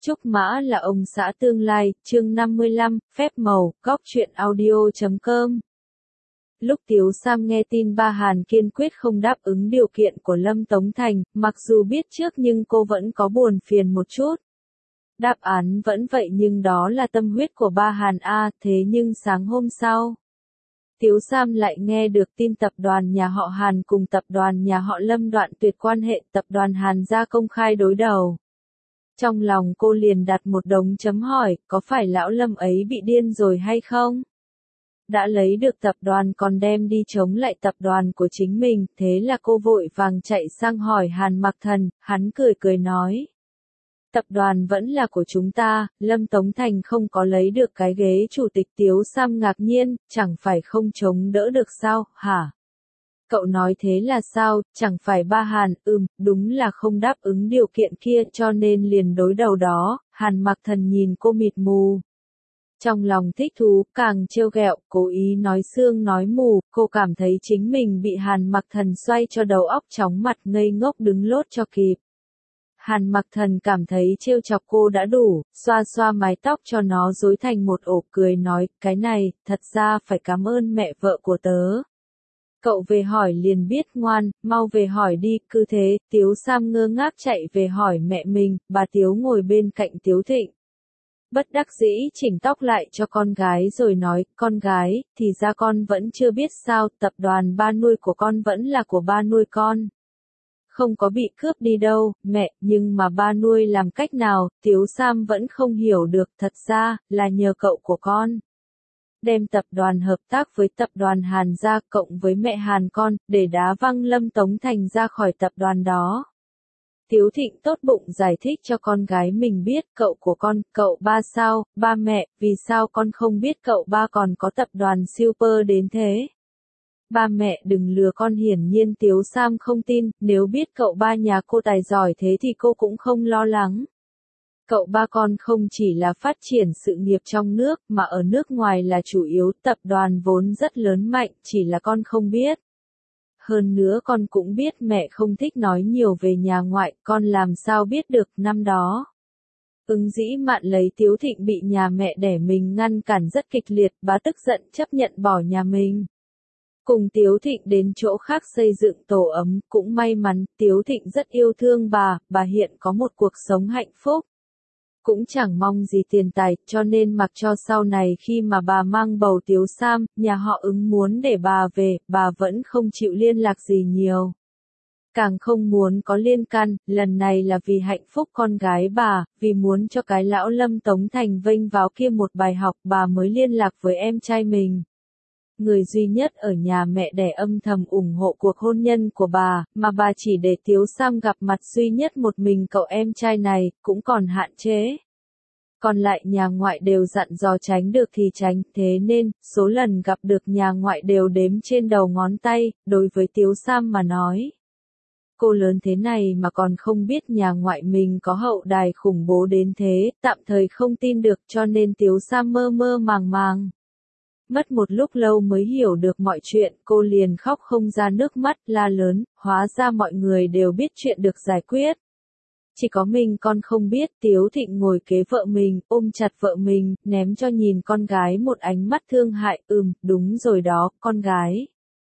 Trúc Mã là ông xã tương lai, chương 55, phép màu, góc truyện audio.com. Lúc Tiếu Sam nghe tin Ba Hàn kiên quyết không đáp ứng điều kiện của Lâm Tống Thành, mặc dù biết trước nhưng cô vẫn có buồn phiền một chút. Đáp án vẫn vậy nhưng đó là tâm huyết của Ba Hàn a, thế nhưng sáng hôm sau, Tiếu Sam lại nghe được tin tập đoàn nhà họ Hàn cùng tập đoàn nhà họ Lâm đoạn tuyệt quan hệ, tập đoàn Hàn ra công khai đối đầu. Trong lòng cô liền đặt một đống chấm hỏi, có phải lão Lâm ấy bị điên rồi hay không? Đã lấy được tập đoàn còn đem đi chống lại tập đoàn của chính mình, thế là cô vội vàng chạy sang hỏi Hàn Mặc Thần, hắn cười cười nói. Tập đoàn vẫn là của chúng ta, Lâm Tống Thành không có lấy được cái ghế chủ tịch. Tiếu Sam ngạc nhiên, chẳng phải không chống đỡ được sao, hả? Cậu nói thế là sao, chẳng phải Ba Hàn, đúng là không đáp ứng điều kiện kia cho nên liền đối đầu đó. Hàn Mặc Thần nhìn cô mịt mù. Trong lòng thích thú, càng trêu ghẹo, cố ý nói sương nói mù, cô cảm thấy chính mình bị Hàn Mặc Thần xoay cho đầu óc chóng mặt ngây ngốc đứng lốt cho kịp. Hàn Mặc Thần cảm thấy trêu chọc cô đã đủ, xoa xoa mái tóc cho nó rối thành một ổ cười nói, cái này, thật ra phải cảm ơn mẹ vợ của tớ. Cậu về hỏi liền biết, ngoan, mau về hỏi đi. Cứ thế, Tiếu Sam ngơ ngác chạy về hỏi mẹ mình, bà Tiếu ngồi bên cạnh Tiếu Thịnh. Bất đắc dĩ chỉnh tóc lại cho con gái rồi nói, con gái, thì ra con vẫn chưa biết sao, tập đoàn ba nuôi của con vẫn là của ba nuôi con. Không có bị cướp đi đâu, mẹ, nhưng mà ba nuôi làm cách nào, Tiếu Sam vẫn không hiểu được, thật ra, là nhờ cậu của con. Đem tập đoàn hợp tác với tập đoàn Hàn ra cộng với mẹ Hàn con, để đá văng Lâm Tống Thành ra khỏi tập đoàn đó. Tiếu Thịnh tốt bụng giải thích cho con gái mình biết, cậu của con, cậu ba sao, ba mẹ, vì sao con không biết cậu ba còn có tập đoàn super đến thế? Ba mẹ đừng lừa con, hiển nhiên Tiếu Sam không tin, nếu biết cậu ba nhà cô tài giỏi thế thì cô cũng không lo lắng. Cậu ba con không chỉ là phát triển sự nghiệp trong nước mà ở nước ngoài là chủ yếu, tập đoàn vốn rất lớn mạnh, chỉ là con không biết. Hơn nữa con cũng biết mẹ không thích nói nhiều về nhà ngoại, con làm sao biết được năm đó. Ứng Dĩ Mạn lấy Tiếu Thịnh bị nhà mẹ đẻ mình ngăn cản rất kịch liệt, bà tức giận chấp nhận bỏ nhà mình. Cùng Tiếu Thịnh đến chỗ khác xây dựng tổ ấm, cũng may mắn, Tiếu Thịnh rất yêu thương bà hiện có một cuộc sống hạnh phúc. Cũng chẳng mong gì tiền tài, cho nên mặc cho sau này khi mà bà mang bầu Tiếu Sam, nhà họ Ứng muốn để bà về, bà vẫn không chịu liên lạc gì nhiều. Càng không muốn có liên can, lần này là vì hạnh phúc con gái bà, vì muốn cho cái lão Lâm Tống Thành vênh vào kia một bài học, bà mới liên lạc với em trai mình. Người duy nhất ở nhà mẹ đẻ âm thầm ủng hộ cuộc hôn nhân của bà, mà bà chỉ để Tiếu Sam gặp mặt duy nhất một mình cậu em trai này, cũng còn hạn chế. Còn lại nhà ngoại đều dặn dò tránh được thì tránh, thế nên, số lần gặp được nhà ngoại đều đếm trên đầu ngón tay, đối với Tiếu Sam mà nói. Cô lớn thế này mà còn không biết nhà ngoại mình có hậu đài khủng bố đến thế, tạm thời không tin được cho nên Tiếu Sam mơ mơ màng màng. Mất một lúc lâu mới hiểu được mọi chuyện, cô liền khóc không ra nước mắt, la lớn, hóa ra mọi người đều biết chuyện được giải quyết. Chỉ có mình con không biết. Tiếu Thịnh ngồi kế vợ mình, ôm chặt vợ mình, ném cho nhìn con gái một ánh mắt thương hại, đúng rồi đó, con gái.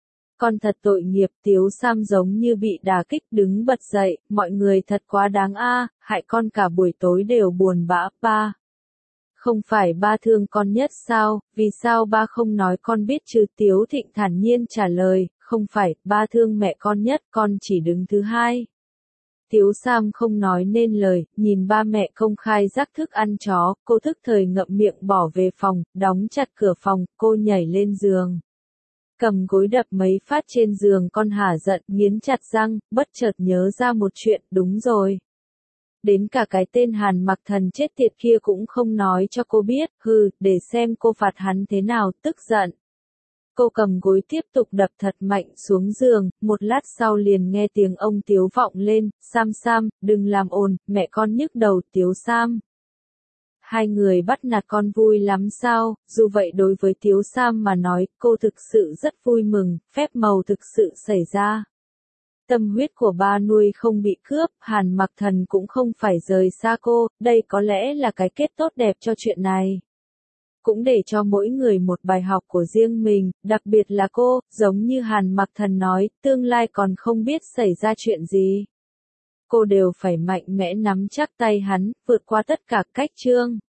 Con thật tội nghiệp. Tiếu Sam giống như bị đả kích đứng bật dậy, mọi người thật quá đáng a, hại con cả buổi tối đều buồn bã. Ba. Không phải ba thương con nhất sao, vì sao ba không nói con biết chứ? Tiếu Thịnh thản nhiên trả lời, không phải, ba thương mẹ con nhất, con chỉ đứng thứ hai. Tiếu Sam không nói nên lời, nhìn ba mẹ công khai rắc thức ăn chó, cô thức thời ngậm miệng bỏ về phòng, đóng chặt cửa phòng, cô nhảy lên giường. Cầm gối đập mấy phát trên giường, con hả giận, nghiến chặt răng, bất chợt nhớ ra một chuyện, đúng rồi. Đến cả cái tên Hàn Mặc Thần chết tiệt kia cũng không nói cho cô biết, để xem cô phạt hắn thế nào, tức giận. Cô cầm gối tiếp tục đập thật mạnh xuống giường, một lát sau liền nghe tiếng ông Tiếu vọng lên, Sam, đừng làm ồn, mẹ con nhức đầu. Tiếu Sam. Hai người bắt nạt con vui lắm sao? Dù vậy đối với Tiếu Sam mà nói, cô thực sự rất vui mừng, phép màu thực sự xảy ra. Tâm huyết của ba nuôi không bị cướp, Hàn Mặc Thần cũng không phải rời xa cô, đây có lẽ là cái kết tốt đẹp cho chuyện này. Cũng để cho mỗi người một bài học của riêng mình, đặc biệt là cô, giống như Hàn Mặc Thần nói, tương lai còn không biết xảy ra chuyện gì. Cô đều phải mạnh mẽ nắm chắc tay hắn, vượt qua tất cả cách chương.